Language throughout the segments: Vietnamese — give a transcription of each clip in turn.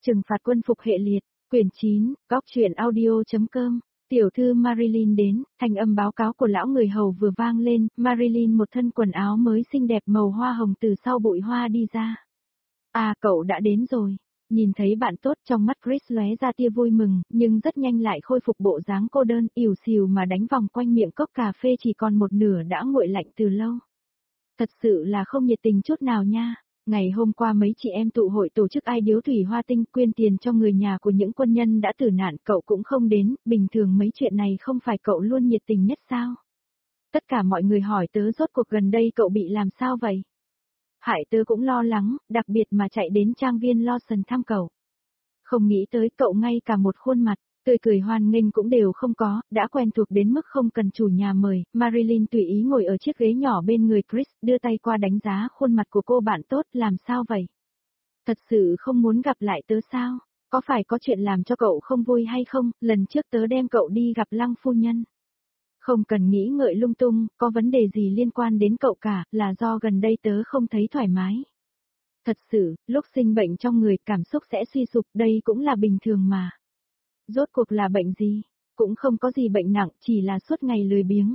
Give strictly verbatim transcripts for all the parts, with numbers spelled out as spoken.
Trừng phạt quân phục hệ liệt, quyển chín, góc truyện audio.com. Tiểu thư Marilyn đến, thanh âm báo cáo của lão người hầu vừa vang lên, Marilyn một thân quần áo mới xinh đẹp màu hoa hồng từ sau bụi hoa đi ra. À, cậu đã đến rồi. Nhìn thấy bạn tốt, trong mắt Chris lóe ra tia vui mừng, nhưng rất nhanh lại khôi phục bộ dáng cô đơn, ỉu xìu mà đánh vòng quanh miệng cốc cà phê chỉ còn một nửa đã nguội lạnh từ lâu. Thật sự là không nhiệt tình chút nào nha. Ngày hôm qua mấy chị em tụ hội tổ chức ai điếu thủy hoa tinh quyên tiền cho người nhà của những quân nhân đã tử nạn, cậu cũng không đến, bình thường mấy chuyện này không phải cậu luôn nhiệt tình nhất sao? Tất cả mọi người hỏi tớ rốt cuộc gần đây cậu bị làm sao vậy? Hại tớ cũng lo lắng, đặc biệt mà chạy đến trang viên Lawson thăm cậu. Không nghĩ tới cậu ngay cả một khuôn mặt, tươi cười hoan nghênh cũng đều không có, đã quen thuộc đến mức không cần chủ nhà mời. Marilyn tùy ý ngồi ở chiếc ghế nhỏ bên người Chris, đưa tay qua đánh giá khuôn mặt của cô bạn tốt, làm sao vậy? Thật sự không muốn gặp lại tớ sao? Có phải có chuyện làm cho cậu không vui hay không? Lần trước tớ đem cậu đi gặp Lăng phu nhân. Không cần nghĩ ngợi lung tung, có vấn đề gì liên quan đến cậu cả, là do gần đây tớ không thấy thoải mái. Thật sự, lúc sinh bệnh trong người cảm xúc sẽ suy sụp, đây cũng là bình thường mà. Rốt cuộc là bệnh gì? Cũng không có gì bệnh nặng, chỉ là suốt ngày lười biếng.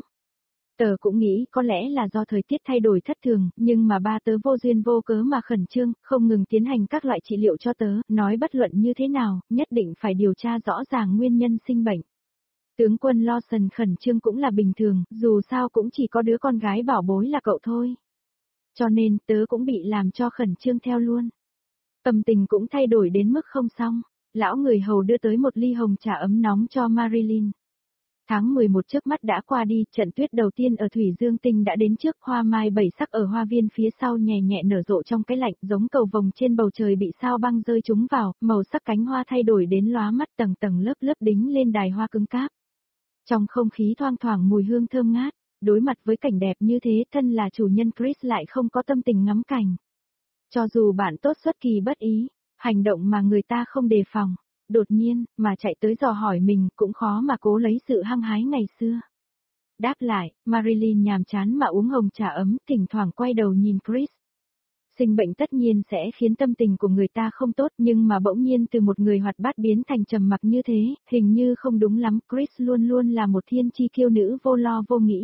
Tớ cũng nghĩ có lẽ là do thời tiết thay đổi thất thường, nhưng mà ba tớ vô duyên vô cớ mà khẩn trương, không ngừng tiến hành các loại trị liệu cho tớ, nói bất luận như thế nào, nhất định phải điều tra rõ ràng nguyên nhân sinh bệnh. Tướng quân Lawson khẩn trương cũng là bình thường, dù sao cũng chỉ có đứa con gái bảo bối là cậu thôi. Cho nên tớ cũng bị làm cho khẩn trương theo luôn. Tâm tình cũng thay đổi đến mức không xong. Lão người hầu đưa tới một ly hồng trà ấm nóng cho Marilyn. Tháng mười một trước mắt đã qua đi, trận tuyết đầu tiên ở Thủy Dương Tinh đã đến trước, hoa mai bảy sắc ở hoa viên phía sau nhẹ nhẹ nở rộ trong cái lạnh, giống cầu vồng trên bầu trời bị sao băng rơi trúng vào, màu sắc cánh hoa thay đổi đến lóa mắt, tầng tầng lớp lớp đính lên đài hoa cứng cáp. Trong không khí thoang thoảng mùi hương thơm ngát, đối mặt với cảnh đẹp như thế, thân là chủ nhân Chris lại không có tâm tình ngắm cảnh. Cho dù bạn tốt xuất kỳ bất ý, hành động mà người ta không đề phòng, đột nhiên, mà chạy tới dò hỏi mình cũng khó mà cố lấy sự hăng hái ngày xưa. Đáp lại, Marilyn nhàm chán mà uống hồng trà ấm, thỉnh thoảng quay đầu nhìn Chris. Sinh bệnh tất nhiên sẽ khiến tâm tình của người ta không tốt, nhưng mà bỗng nhiên từ một người hoạt bát biến thành trầm mặc như thế, hình như không đúng lắm. Chris luôn luôn là một thiên chi kiêu nữ vô lo vô nghĩ.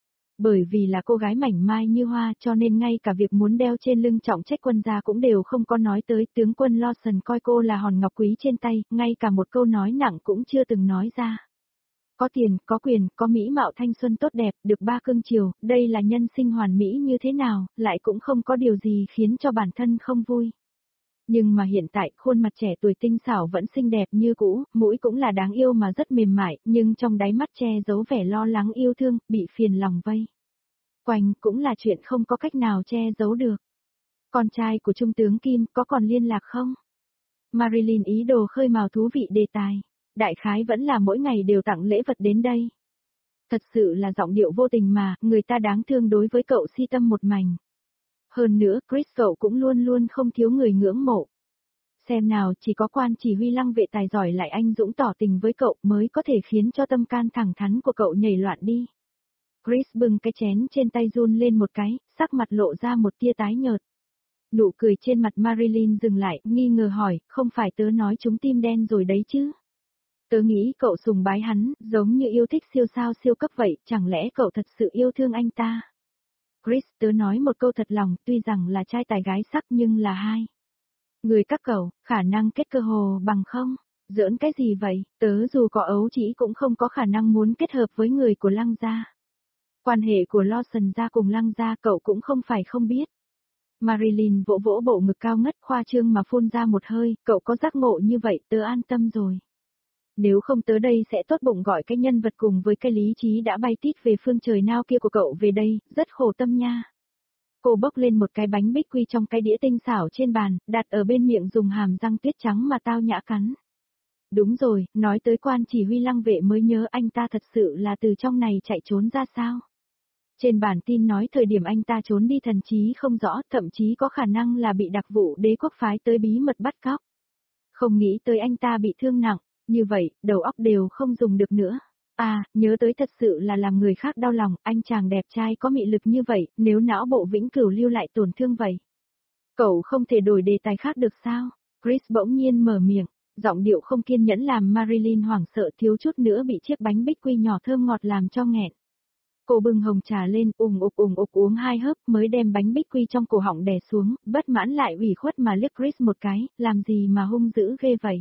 Bởi vì là cô gái mảnh mai như hoa cho nên ngay cả việc muốn đeo trên lưng trọng trách quân gia cũng đều không có nói tới. Tướng quân Lawson coi cô là hòn ngọc quý trên tay, ngay cả một câu nói nặng cũng chưa từng nói ra. Có tiền, có quyền, có mỹ mạo thanh xuân tốt đẹp, được ba cưng chiều, đây là nhân sinh hoàn mỹ như thế nào, lại cũng không có điều gì khiến cho bản thân không vui. Nhưng mà hiện tại, khuôn mặt trẻ tuổi tinh xảo vẫn xinh đẹp như cũ, mũi cũng là đáng yêu mà rất mềm mại, nhưng trong đáy mắt che giấu vẻ lo lắng yêu thương, bị phiền lòng vây quanh cũng là chuyện không có cách nào che giấu được. Con trai của Trung tướng Kim có còn liên lạc không? Marilyn ý đồ khơi mào thú vị đề tài. Đại khái vẫn là mỗi ngày đều tặng lễ vật đến đây. Thật sự là giọng điệu vô tình mà, người ta đáng thương đối với cậu si tâm một mảnh. Hơn nữa, Chris cậu cũng luôn luôn không thiếu người ngưỡng mộ. Xem nào, chỉ có quan chỉ huy Lăng vệ tài giỏi lại anh dũng tỏ tình với cậu mới có thể khiến cho tâm can thẳng thắn của cậu nhảy loạn đi. Chris bưng cái chén trên tay run lên một cái, sắc mặt lộ ra một tia tái nhợt. Nụ cười trên mặt Marilyn dừng lại, nghi ngờ hỏi, không phải tớ nói chúng tim đen rồi đấy chứ? Tớ nghĩ cậu sùng bái hắn, giống như yêu thích siêu sao siêu cấp vậy, chẳng lẽ cậu thật sự yêu thương anh ta? Chris, tớ nói một câu thật lòng, tuy rằng là trai tài gái sắc nhưng là hai người các cậu, khả năng kết cơ hồ bằng không? Giỡn cái gì vậy, tớ dù có ấu trĩ cũng không có khả năng muốn kết hợp với người của Lăng gia. Quan hệ của Lawson gia cùng Lăng gia cậu cũng không phải không biết. Marilyn vỗ vỗ bộ ngực cao ngất khoa trương mà phun ra một hơi, cậu có giác ngộ như vậy, tớ an tâm rồi. Nếu không tớ đây sẽ tốt bụng gọi cái nhân vật cùng với cái lý trí đã bay tít về phương trời nào kia của cậu về đây, rất khổ tâm nha. Cô bốc lên một cái bánh bích quy trong cái đĩa tinh xảo trên bàn, đặt ở bên miệng dùng hàm răng tuyết trắng mà tao nhã cắn. Đúng rồi, nói tới quan chỉ huy Lăng vệ mới nhớ anh ta thật sự là từ trong này chạy trốn ra sao. Trên bản tin nói thời điểm anh ta trốn đi thần trí không rõ, thậm chí có khả năng là bị đặc vụ đế quốc phái tới bí mật bắt cóc. Không nghĩ tới anh ta bị thương nặng. Như vậy, đầu óc đều không dùng được nữa. À, nhớ tới thật sự là làm người khác đau lòng, anh chàng đẹp trai có mị lực như vậy, nếu não bộ vĩnh cửu lưu lại tổn thương vậy. Cậu không thể đổi đề tài khác được sao? Chris bỗng nhiên mở miệng, giọng điệu không kiên nhẫn làm Marilyn hoảng sợ thiếu chút nữa bị chiếc bánh bích quy nhỏ thơm ngọt làm cho nghẹn. Cô bưng hồng trà lên, ùng ục ùng ục uống hai hớp mới đem bánh bích quy trong cổ họng đè xuống, bất mãn lại ủy khuất mà liếc Chris một cái, làm gì mà hung dữ ghê vậy.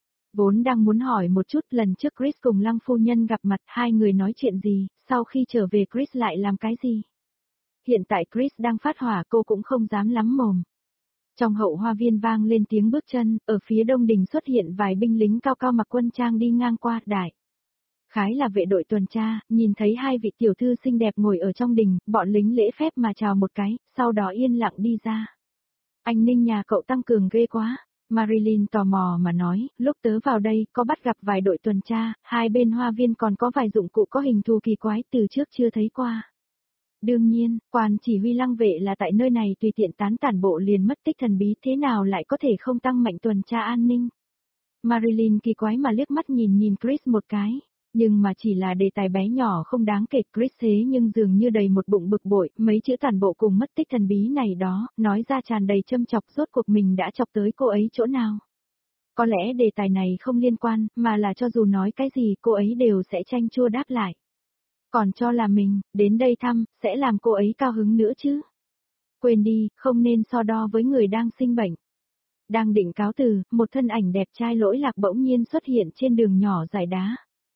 Vốn đang muốn hỏi một chút lần trước Chris cùng Lăng phu nhân gặp mặt hai người nói chuyện gì, sau khi trở về Chris lại làm cái gì. Hiện tại Chris đang phát hỏa cô cũng không dám lắm mồm. Trong hậu hoa viên vang lên tiếng bước chân, ở phía đông đình xuất hiện vài binh lính cao cao mặc quân trang đi ngang qua, đại. Khái là vệ đội tuần tra, nhìn thấy hai vị tiểu thư xinh đẹp ngồi ở trong đình, bọn lính lễ phép mà chào một cái, sau đó yên lặng đi ra. Anh Ninh nhà cậu tăng cường ghê quá. Marilyn tò mò mà nói, lúc tớ vào đây có bắt gặp vài đội tuần tra, hai bên hoa viên còn có vài dụng cụ có hình thù kỳ quái từ trước chưa thấy qua. Đương nhiên, quan chỉ huy Lăng vệ là tại nơi này tùy tiện tán tản bộ liền mất tích thần bí thế nào lại có thể không tăng mạnh tuần tra an ninh. Marilyn kỳ quái mà liếc mắt nhìn nhìn Chris một cái, nhưng mà chỉ là đề tài bé nhỏ không đáng kể. Chris thế nhưng dường như đầy một bụng bực bội, mấy chữ tản bộ cùng mất tích thần bí này đó, nói ra tràn đầy châm chọc rốt cuộc mình đã chọc tới cô ấy chỗ nào. Có lẽ đề tài này không liên quan, mà là cho dù nói cái gì cô ấy đều sẽ chanh chua đáp lại. Còn cho là mình, đến đây thăm, sẽ làm cô ấy cao hứng nữa chứ. Quên đi, không nên so đo với người đang sinh bệnh. Đang định cáo từ, một thân ảnh đẹp trai lỗi lạc bỗng nhiên xuất hiện trên đường nhỏ dải đá.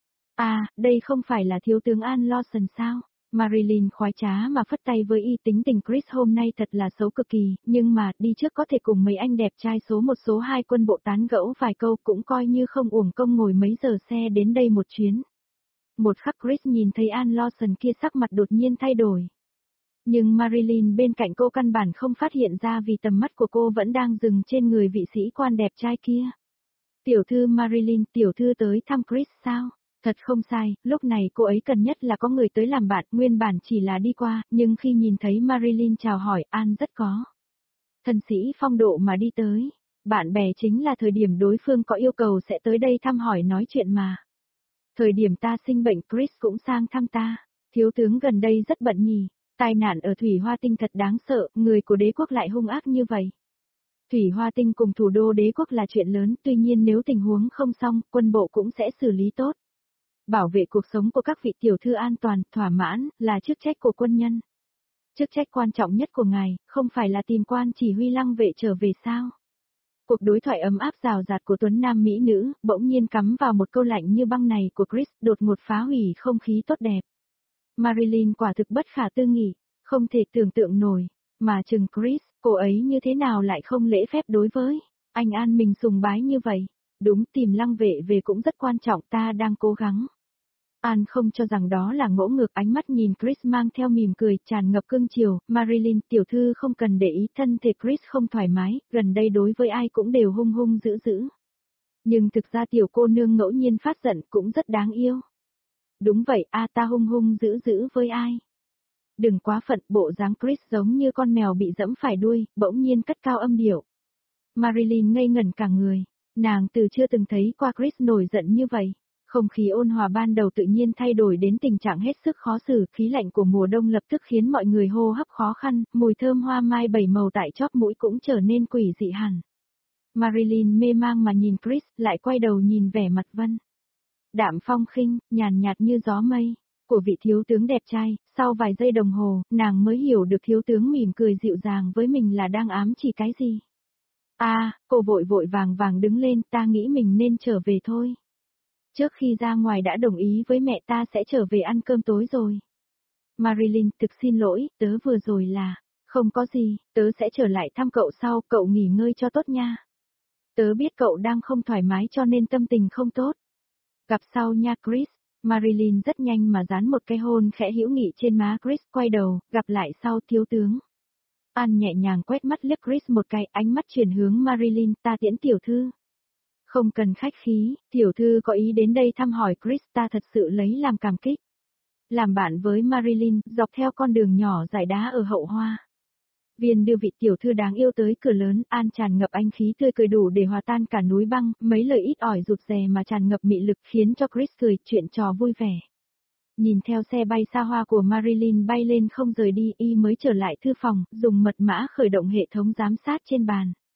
À, đây không phải là thiếu tướng An Lawson sao? Marilyn khoái trá mà phất tay với y tính tình Chris hôm nay thật là xấu cực kỳ, nhưng mà đi trước có thể cùng mấy anh đẹp trai số một số hai quân bộ tán gẫu vài câu cũng coi như không uổng công ngồi mấy giờ xe đến đây một chuyến. Một khắc Chris nhìn thấy An Lawson kia sắc mặt đột nhiên thay đổi. Nhưng Marilyn bên cạnh cô căn bản không phát hiện ra vì tầm mắt của cô vẫn đang dừng trên người vị sĩ quan đẹp trai kia. Tiểu thư Marilyn, tiểu thư tới thăm Chris sao? Thật không sai, lúc này cô ấy cần nhất là có người tới làm bạn, nguyên bản chỉ là đi qua, nhưng khi nhìn thấy Marilyn chào hỏi, An rất có thân sĩ phong độ mà đi tới. Bạn bè chính là thời điểm đối phương có yêu cầu sẽ tới đây thăm hỏi nói chuyện mà. Thời điểm ta sinh bệnh Chris cũng sang thăm ta, thiếu tướng gần đây rất bận nhỉ, tai nạn ở Thủy Hoa Tinh thật đáng sợ, người của đế quốc lại hung ác như vậy. Thủy Hoa Tinh cùng thủ đô đế quốc là chuyện lớn, tuy nhiên nếu tình huống không xong, quân bộ cũng sẽ xử lý tốt. Bảo vệ cuộc sống của các vị tiểu thư an toàn, thỏa mãn, là chức trách của quân nhân. Chức trách quan trọng nhất của ngài, không phải là tìm quan chỉ huy Lăng vệ trở về sao? Cuộc đối thoại ấm áp rào rạt của tuấn nam mỹ nữ, bỗng nhiên cắm vào một câu lạnh như băng này của Chris, đột ngột phá hủy không khí tốt đẹp. Marilyn quả thực bất khả tư nghị, không thể tưởng tượng nổi, mà chừng Chris, cô ấy như thế nào lại không lễ phép đối với anh An mình sùng bái như vậy. Đúng, tìm Lăng vệ về cũng rất quan trọng, ta đang cố gắng. An không cho rằng đó là ngỗ ngược, ánh mắt nhìn Chris mang theo mỉm cười, tràn ngập cưng chiều. Marilyn, tiểu thư không cần để ý, thân thể Chris không thoải mái, gần đây đối với ai cũng đều hung hung dữ dữ. Nhưng thực ra tiểu cô nương ngẫu nhiên phát giận cũng rất đáng yêu. Đúng vậy, a ta hung hung dữ dữ với ai? Đừng quá phận, bộ dáng Chris giống như con mèo bị dẫm phải đuôi, bỗng nhiên cất cao âm điệu. Marilyn ngây ngẩn cả người, nàng từ chưa từng thấy qua Chris nổi giận như vậy. Không khí ôn hòa ban đầu tự nhiên thay đổi đến tình trạng hết sức khó xử, khí lạnh của mùa đông lập tức khiến mọi người hô hấp khó khăn, mùi thơm hoa mai bảy màu tại chóp mũi cũng trở nên quỷ dị hẳn. Marilyn mê mang mà nhìn Chris, lại quay đầu nhìn vẻ mặt Vân. Đạm phong khinh, nhàn nhạt như gió mây, của vị thiếu tướng đẹp trai, sau vài giây đồng hồ, nàng mới hiểu được thiếu tướng mỉm cười dịu dàng với mình là đang ám chỉ cái gì. À, cô vội vội vàng vàng đứng lên, ta nghĩ mình nên trở về thôi. Trước khi ra ngoài đã đồng ý với mẹ ta sẽ trở về ăn cơm tối rồi. Marilyn, thực xin lỗi, tớ vừa rồi là, không có gì, tớ sẽ trở lại thăm cậu sau, cậu nghỉ ngơi cho tốt nha. Tớ biết cậu đang không thoải mái cho nên tâm tình không tốt. Gặp sau nha Chris. Marilyn rất nhanh mà dán một cái hôn khẽ hữu nghị trên má Chris, quay đầu, gặp lại sau thiếu tướng. An nhẹ nhàng quét mắt liếc Chris một cái, ánh mắt chuyển hướng Marilyn, ta tiễn tiểu thư. Không cần khách khí, tiểu thư có ý đến đây thăm hỏi Chris, ta thật sự lấy làm cảm kích. Làm bạn với Marilyn, dọc theo con đường nhỏ dải đá ở hậu hoa. Viên đưa vị tiểu thư đáng yêu tới cửa lớn, An tràn ngập anh khí tươi cười đủ để hòa tan cả núi băng, mấy lời ít ỏi rụt rè mà tràn ngập mị lực khiến cho Chris cười, chuyện trò vui vẻ. Nhìn theo xe bay xa hoa của Marilyn bay lên không rời đi, y mới trở lại thư phòng, dùng mật mã khởi động hệ thống giám sát trên bàn.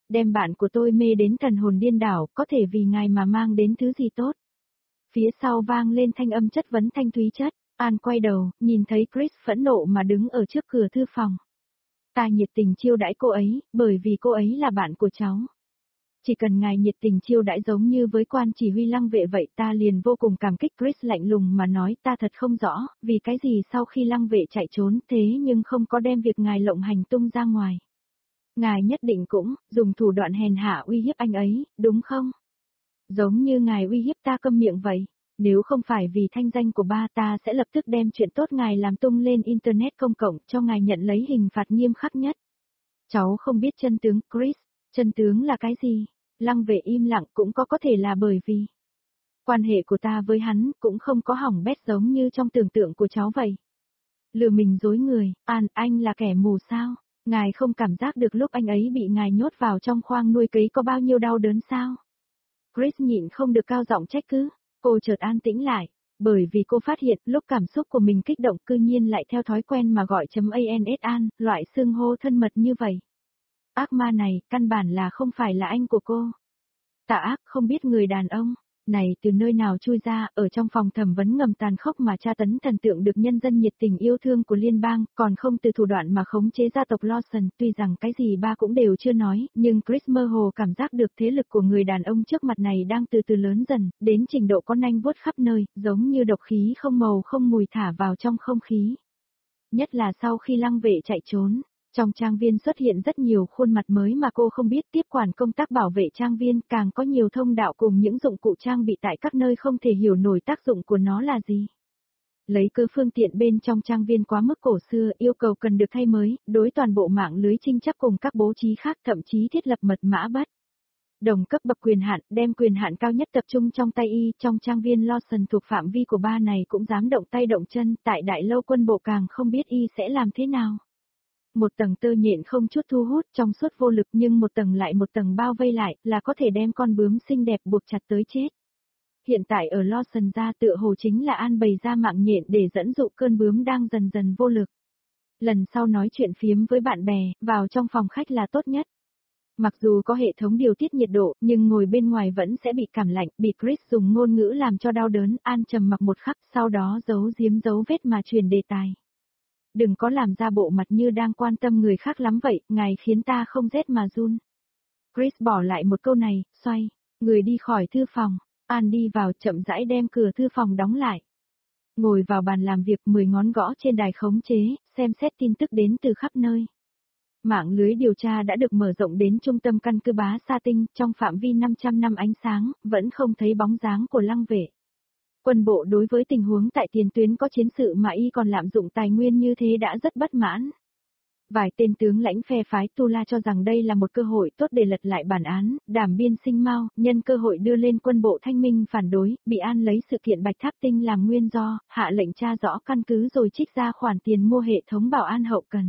đem bạn của tôi mê đến thần hồn điên đảo, có thể vì ngài mà mang đến thứ gì tốt. Phía sau vang lên thanh âm chất vấn thanh thúy chất, An quay đầu, nhìn thấy Chris phẫn nộ mà đứng ở trước cửa thư phòng. Ta nhiệt tình chiêu đãi cô ấy, bởi vì cô ấy là bạn của cháu. Chỉ cần ngài nhiệt tình chiêu đãi giống như với quan chỉ huy lăng vệ vậy ta liền vô cùng cảm kích. Chris lạnh lùng mà nói, ta thật không rõ, vì cái gì sau khi lăng vệ chạy trốn thế nhưng không có đem việc ngài lộng hành tung ra ngoài. Ngài nhất định cũng, dùng thủ đoạn hèn hạ uy hiếp anh ấy, đúng không? Giống như ngài uy hiếp ta câm miệng vậy. Nếu không phải vì thanh danh của ba ta sẽ lập tức đem chuyện tốt ngài làm tung lên Internet công cộng cho ngài nhận lấy hình phạt nghiêm khắc nhất. Cháu không biết chân tướng, Chris. Chân tướng là cái gì? Lăng vệ im lặng, cũng có có thể là bởi vì quan hệ của ta với hắn cũng không có hỏng bét giống như trong tưởng tượng của cháu vậy. Lừa mình dối người, An, anh là kẻ mù sao? Ngài không cảm giác được lúc anh ấy bị ngài nhốt vào trong khoang nuôi cấy có bao nhiêu đau đớn sao? Chris nhịn không được cao giọng trách cứ, cô chợt an tĩnh lại, bởi vì cô phát hiện lúc cảm xúc của mình kích động cư nhiên lại theo thói quen mà gọi chấm ans An, loại xưng hô thân mật như vậy. Ác ma này, căn bản là không phải là anh của cô. Tà ác không biết người đàn ông này từ nơi nào chui ra, ở trong phòng thẩm vấn ngầm tàn khốc mà tra tấn thần tượng được nhân dân nhiệt tình yêu thương của liên bang, còn không từ thủ đoạn mà khống chế gia tộc Lawson. Tuy rằng cái gì ba cũng đều chưa nói, nhưng Chris mơ hồ cảm giác được thế lực của người đàn ông trước mặt này đang từ từ lớn dần, đến trình độ con nanh vuốt khắp nơi, giống như độc khí không màu không mùi thả vào trong không khí. Nhất là sau khi lăng vệ chạy trốn. Trong trang viên xuất hiện rất nhiều khuôn mặt mới mà cô không biết, tiếp quản công tác bảo vệ trang viên, càng có nhiều thông đạo cùng những dụng cụ trang bị tại các nơi không thể hiểu nổi tác dụng của nó là gì. Lấy cơ phương tiện bên trong trang viên quá mức cổ xưa, yêu cầu cần được thay mới, đối toàn bộ mạng lưới trinh chấp cùng các bố trí khác, thậm chí thiết lập mật mã bất đồng cấp bậc quyền hạn, đem quyền hạn cao nhất tập trung trong tay y. Trong trang viên Lawson thuộc phạm vi của ba này cũng dám động tay động chân, tại đại lâu quân bộ càng không biết y sẽ làm thế nào. Một tầng tơ nhện không chút thu hút, trong suốt vô lực, nhưng một tầng lại một tầng bao vây lại, là có thể đem con bướm xinh đẹp buộc chặt tới chết. Hiện tại ở Lawson ra tựa hồ chính là An bày ra mạng nhện để dẫn dụ cơn bướm đang dần dần vô lực. Lần sau nói chuyện phiếm với bạn bè, vào trong phòng khách là tốt nhất. Mặc dù có hệ thống điều tiết nhiệt độ, nhưng ngồi bên ngoài vẫn sẽ bị cảm lạnh, bị Chris dùng ngôn ngữ làm cho đau đớn. An trầm mặc một khắc, sau đó giấu giếm dấu vết mà truyền đề tài. Đừng có làm ra bộ mặt như đang quan tâm người khác lắm vậy, ngài khiến ta không rét mà run. Chris bỏ lại một câu này, xoay, người đi khỏi thư phòng. An đi vào, chậm rãi đem cửa thư phòng đóng lại. Ngồi vào bàn làm việc, mười ngón gõ trên đài khống chế, xem xét tin tức đến từ khắp nơi. Mạng lưới điều tra đã được mở rộng đến trung tâm căn cứ Bá Sa Tinh, trong phạm vi năm trăm năm ánh sáng, vẫn không thấy bóng dáng của lăng vệ. Quân bộ đối với tình huống tại tiền tuyến có chiến sự mà y còn lạm dụng tài nguyên như thế đã rất bất mãn. Vài tên tướng lãnh phe phái Tula cho rằng đây là một cơ hội tốt để lật lại bản án, đảm biên sinh Mao, nhân cơ hội đưa lên quân bộ thanh minh phản đối, bị An lấy sự kiện Bạch Tháp Tinh làm nguyên do, hạ lệnh tra rõ căn cứ rồi trích ra khoản tiền mua hệ thống bảo an hậu cần.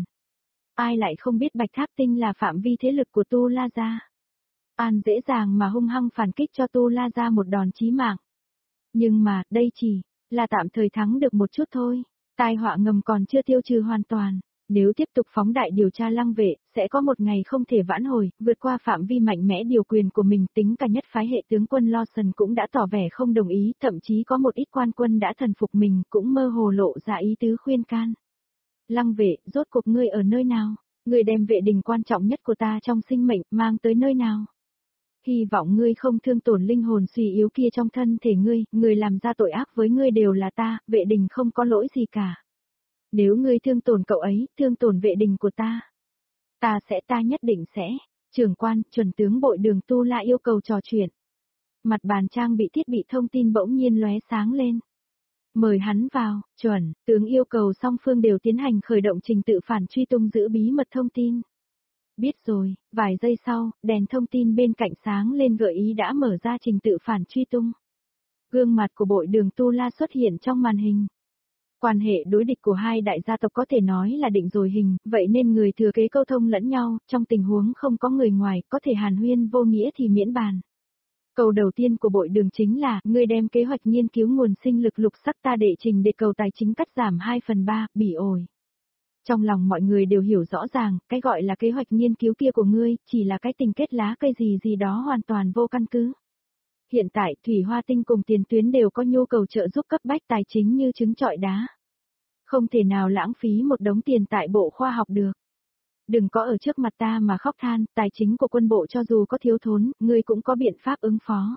Ai lại không biết Bạch Tháp Tinh là phạm vi thế lực của Tula gia. An dễ dàng mà hung hăng phản kích cho Tula gia một đòn chí mạng. Nhưng mà, đây chỉ là tạm thời thắng được một chút thôi. Tai họa ngầm còn chưa tiêu trừ hoàn toàn. Nếu tiếp tục phóng đại điều tra lăng vệ, sẽ có một ngày không thể vãn hồi, vượt qua phạm vi mạnh mẽ điều quyền của mình. Tính cả nhất phái hệ tướng quân Lawson cũng đã tỏ vẻ không đồng ý, thậm chí có một ít quan quân đã thần phục mình, cũng mơ hồ lộ ra ý tứ khuyên can. Lăng vệ, rốt cuộc ngươi ở nơi nào? Ngươi đem vệ đình quan trọng nhất của ta trong sinh mệnh, mang tới nơi nào? Hy vọng ngươi không thương tổn linh hồn suy yếu kia trong thân thể ngươi, người làm ra tội ác với ngươi đều là ta, vệ đình không có lỗi gì cả. Nếu ngươi thương tổn cậu ấy, thương tổn vệ đình của ta. Ta sẽ ta nhất định sẽ. Trưởng quan, chuẩn tướng bội đường Tu La yêu cầu trò chuyện. Mặt bàn trang bị thiết bị thông tin bỗng nhiên lóe sáng lên. Mời hắn vào, chuẩn, tướng yêu cầu song phương đều tiến hành khởi động trình tự phản truy tung giữ bí mật thông tin. Biết rồi, vài giây sau, đèn thông tin bên cạnh sáng lên gợi ý đã mở ra trình tự phản truy tung. Gương mặt của bội đường Tu La xuất hiện trong màn hình. Quan hệ đối địch của hai đại gia tộc có thể nói là định rồi hình, vậy nên người thừa kế câu thông lẫn nhau, trong tình huống không có người ngoài, có thể hàn huyên vô nghĩa thì miễn bàn. Câu đầu tiên của bội đường chính là, ngươi đem kế hoạch nghiên cứu nguồn sinh lực lục sắc ta đệ trình để cầu tài chính cắt giảm hai phần ba, bỉ ổi. Trong lòng mọi người đều hiểu rõ ràng, cái gọi là kế hoạch nghiên cứu kia của ngươi, chỉ là cái tình kết lá cây gì gì đó hoàn toàn vô căn cứ. Hiện tại, Thủy Hoa Tinh cùng Tiền Tuyến đều có nhu cầu trợ giúp cấp bách tài chính như trứng trọi đá. Không thể nào lãng phí một đống tiền tại bộ khoa học được. Đừng có ở trước mặt ta mà khóc than, tài chính của quân bộ cho dù có thiếu thốn, ngươi cũng có biện pháp ứng phó.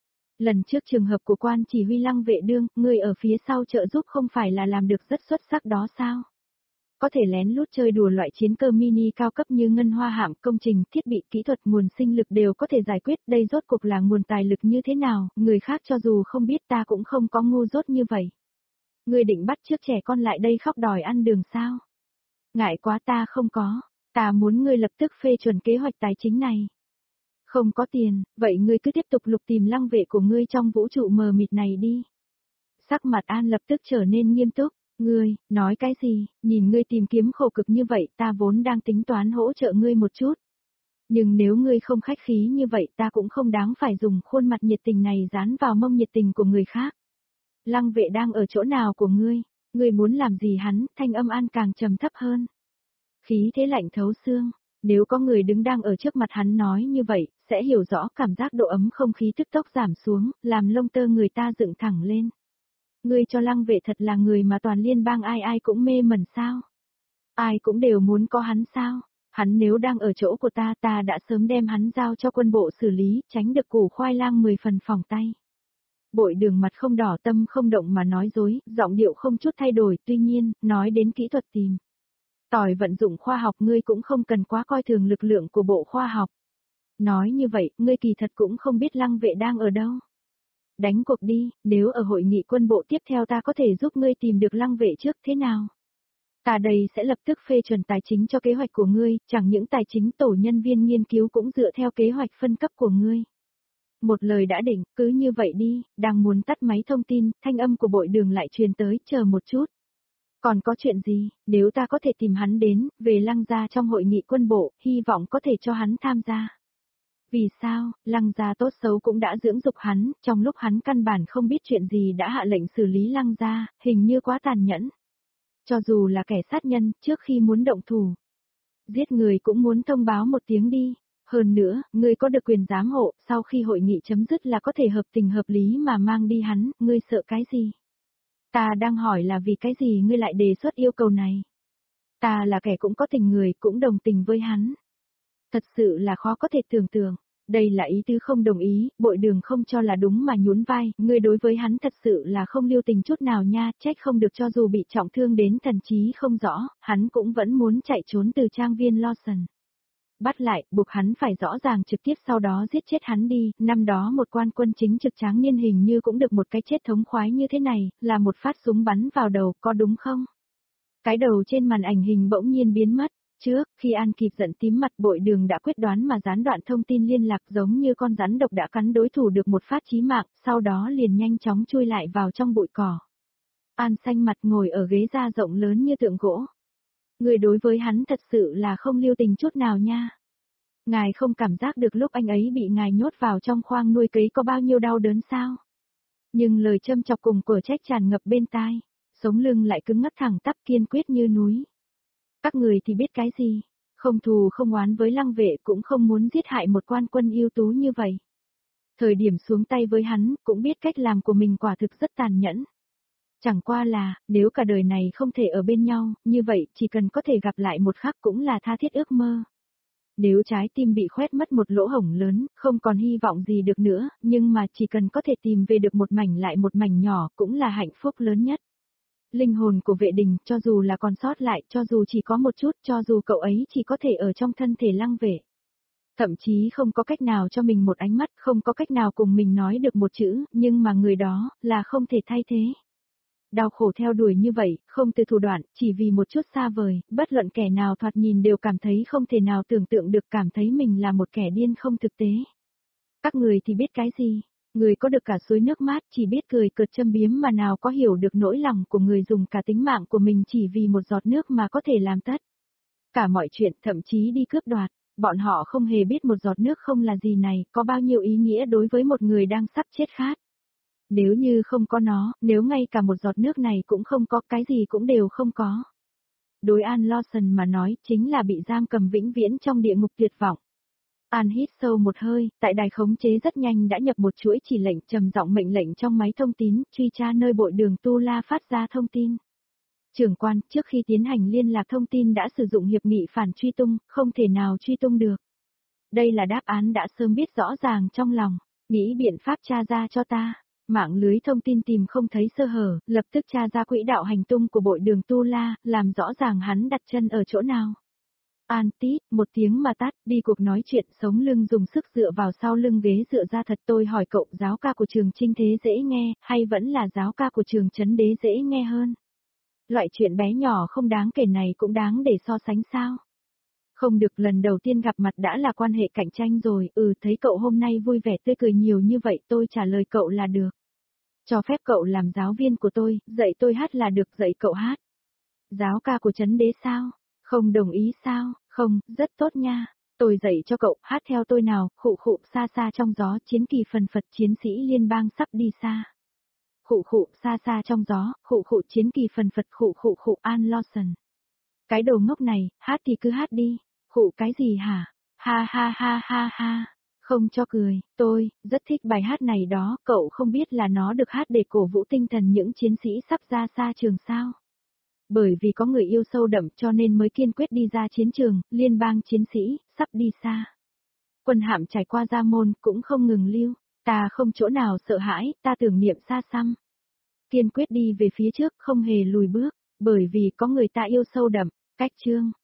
Lần trước trường hợp của quan chỉ huy Lăng Vệ Đương, ngươi ở phía sau trợ giúp không phải là làm được rất xuất sắc đó sao? Có thể lén lút chơi đùa loại chiến cơ mini cao cấp như ngân hoa hạm, công trình, thiết bị, kỹ thuật, nguồn sinh lực đều có thể giải quyết, đây rốt cuộc là nguồn tài lực như thế nào, người khác cho dù không biết ta cũng không có ngu dốt như vậy. Ngươi định bắt trước trẻ con lại đây khóc đòi ăn đường sao? Ngại quá ta không có, ta muốn ngươi lập tức phê chuẩn kế hoạch tài chính này. Không có tiền, vậy ngươi cứ tiếp tục lục tìm Lăng Vệ của ngươi trong vũ trụ mờ mịt này đi. Sắc mặt An lập tức trở nên nghiêm túc. Ngươi, nói cái gì, nhìn ngươi tìm kiếm khổ cực như vậy ta vốn đang tính toán hỗ trợ ngươi một chút. Nhưng nếu ngươi không khách khí như vậy ta cũng không đáng phải dùng khuôn mặt nhiệt tình này dán vào mông nhiệt tình của người khác. Lăng Vệ đang ở chỗ nào của ngươi, ngươi muốn làm gì hắn, thanh âm An càng trầm thấp hơn. Khí thế lạnh thấu xương, nếu có người đứng đang ở trước mặt hắn nói như vậy, sẽ hiểu rõ cảm giác độ ấm không khí tức tốc giảm xuống, làm lông tơ người ta dựng thẳng lên. Ngươi cho Lăng Vệ thật là người mà toàn liên bang ai ai cũng mê mẩn sao? Ai cũng đều muốn có hắn sao? Hắn nếu đang ở chỗ của ta ta đã sớm đem hắn giao cho quân bộ xử lý, tránh được củ khoai lang mười phần phòng tay. Bội Đường mặt không đỏ tâm không động mà nói dối, giọng điệu không chút thay đổi, tuy nhiên, nói đến kỹ thuật tìm. Tỏi vận dụng khoa học ngươi cũng không cần quá coi thường lực lượng của bộ khoa học. Nói như vậy, ngươi kỳ thật cũng không biết Lăng Vệ đang ở đâu. Đánh cuộc đi, nếu ở hội nghị quân bộ tiếp theo ta có thể giúp ngươi tìm được Lăng Vệ trước thế nào? Ta đây sẽ lập tức phê chuẩn tài chính cho kế hoạch của ngươi, chẳng những tài chính tổ nhân viên nghiên cứu cũng dựa theo kế hoạch phân cấp của ngươi. Một lời đã định, cứ như vậy đi, đang muốn tắt máy thông tin, thanh âm của Bội Đường lại truyền tới, chờ một chút. Còn có chuyện gì, nếu ta có thể tìm hắn đến, về Lăng gia trong hội nghị quân bộ, hy vọng có thể cho hắn tham gia. Vì sao, Lăng gia tốt xấu cũng đã dưỡng dục hắn, trong lúc hắn căn bản không biết chuyện gì đã hạ lệnh xử lý Lăng gia, hình như quá tàn nhẫn. Cho dù là kẻ sát nhân, trước khi muốn động thủ, giết người cũng muốn thông báo một tiếng đi. Hơn nữa, ngươi có được quyền giám hộ, sau khi hội nghị chấm dứt là có thể hợp tình hợp lý mà mang đi hắn, ngươi sợ cái gì? Ta đang hỏi là vì cái gì ngươi lại đề xuất yêu cầu này? Ta là kẻ cũng có tình người, cũng đồng tình với hắn. Thật sự là khó có thể tưởng tượng. Đây là ý tứ không đồng ý, Bội Đường không cho là đúng mà nhún vai, ngươi đối với hắn thật sự là không lưu tình chút nào nha, trách không được cho dù bị trọng thương đến thần trí không rõ, hắn cũng vẫn muốn chạy trốn từ trang viên Lawson. Bắt lại, buộc hắn phải rõ ràng trực tiếp sau đó giết chết hắn đi, năm đó một quan quân chính trực tráng niên hình như cũng được một cái chết thống khoái như thế này, là một phát súng bắn vào đầu, có đúng không? Cái đầu trên màn ảnh hình bỗng nhiên biến mất. Trước, khi An kịp giận tím mặt, Bội Đường đã quyết đoán mà gián đoạn thông tin liên lạc giống như con rắn độc đã cắn đối thủ được một phát chí mạng, sau đó liền nhanh chóng chui lại vào trong bụi cỏ. An xanh mặt ngồi ở ghế da rộng lớn như tượng gỗ. Người đối với hắn thật sự là không lưu tình chút nào nha. Ngài không cảm giác được lúc anh ấy bị ngài nhốt vào trong khoang nuôi cấy có bao nhiêu đau đớn sao? Nhưng lời châm chọc cùng của trách tràn ngập bên tai, sống lưng lại cứng ngắc thẳng tắp kiên quyết như núi. Các người thì biết cái gì, không thù không oán với Lăng Vệ cũng không muốn giết hại một quan quân ưu tú như vậy. Thời điểm xuống tay với hắn, cũng biết cách làm của mình quả thực rất tàn nhẫn. Chẳng qua là, nếu cả đời này không thể ở bên nhau, như vậy chỉ cần có thể gặp lại một khắc cũng là tha thiết ước mơ. Nếu trái tim bị khoét mất một lỗ hổng lớn, không còn hy vọng gì được nữa, nhưng mà chỉ cần có thể tìm về được một mảnh lại một mảnh nhỏ cũng là hạnh phúc lớn nhất. Linh hồn của Vệ Đình, cho dù là còn sót lại, cho dù chỉ có một chút, cho dù cậu ấy chỉ có thể ở trong thân thể Lăng Vệ. Thậm chí không có cách nào cho mình một ánh mắt, không có cách nào cùng mình nói được một chữ, nhưng mà người đó, là không thể thay thế. Đau khổ theo đuổi như vậy, không từ thủ đoạn, chỉ vì một chút xa vời, bất luận kẻ nào thoạt nhìn đều cảm thấy không thể nào tưởng tượng được, cảm thấy mình là một kẻ điên không thực tế. Các người thì biết cái gì? Người có được cả suối nước mát chỉ biết cười cợt châm biếm mà nào có hiểu được nỗi lòng của người dùng cả tính mạng của mình chỉ vì một giọt nước mà có thể làm tất. Cả mọi chuyện, thậm chí đi cướp đoạt, bọn họ không hề biết một giọt nước không là gì này, có bao nhiêu ý nghĩa đối với một người đang sắp chết khát. Nếu như không có nó, nếu ngay cả một giọt nước này cũng không có, cái gì cũng đều không có. đối An Lawson mà nói chính là bị giam cầm vĩnh viễn trong địa ngục tuyệt vọng. An hít sâu một hơi, tại đài khống chế rất nhanh đã nhập một chuỗi chỉ lệnh trầm giọng mệnh lệnh trong máy thông tín, truy tra nơi bội đường Tu La phát ra thông tin. Trưởng quan, trước khi tiến hành liên lạc thông tin đã sử dụng hiệp nghị phản truy tung, không thể nào truy tung được. Đây là đáp án đã sớm biết rõ ràng trong lòng, nghĩ biện pháp tra ra cho ta. Mạng lưới thông tin tìm không thấy sơ hở, lập tức tra ra quỹ đạo hành tung của bội đường Tu La, làm rõ ràng hắn đặt chân ở chỗ nào. An tít, một tiếng mà tắt, đi cuộc nói chuyện sống lưng dùng sức dựa vào sau lưng ghế dựa ra thật. Tôi hỏi cậu, giáo ca của trường Trinh Thế dễ nghe, hay vẫn là giáo ca của trường Trấn Đế dễ nghe hơn? Loại chuyện bé nhỏ không đáng kể này cũng đáng để so sánh sao? Không được, lần đầu tiên gặp mặt đã là quan hệ cạnh tranh rồi, ừ thấy cậu hôm nay vui vẻ tươi cười nhiều như vậy tôi trả lời cậu là được. Cho phép cậu làm giáo viên của tôi, dạy tôi hát là được, dạy cậu hát. Giáo ca của Trấn Đế sao? Không đồng ý sao? Không, rất tốt nha. Tôi dạy cho cậu, hát theo tôi nào, khụ khụ xa xa trong gió, chiến kỳ phần phật chiến sĩ liên bang sắp đi xa. Khụ khụ xa xa trong gió, khụ khụ chiến kỳ phần phật khụ khụ khụ An Lawson. Cái đồ ngốc này, hát thì cứ hát đi. Khụ cái gì hả? Ha ha ha ha ha. Không cho cười, tôi, rất thích bài hát này đó, cậu không biết là nó được hát để cổ vũ tinh thần những chiến sĩ sắp ra xa trường sao? Bởi vì có người yêu sâu đậm cho nên mới kiên quyết đi ra chiến trường, liên bang chiến sĩ, sắp đi xa. Quân hạm trải qua Gia Môn cũng không ngừng lưu, ta không chỗ nào sợ hãi, ta tưởng niệm xa xăm. Kiên quyết đi về phía trước, không hề lùi bước, bởi vì có người ta yêu sâu đậm, cách chương.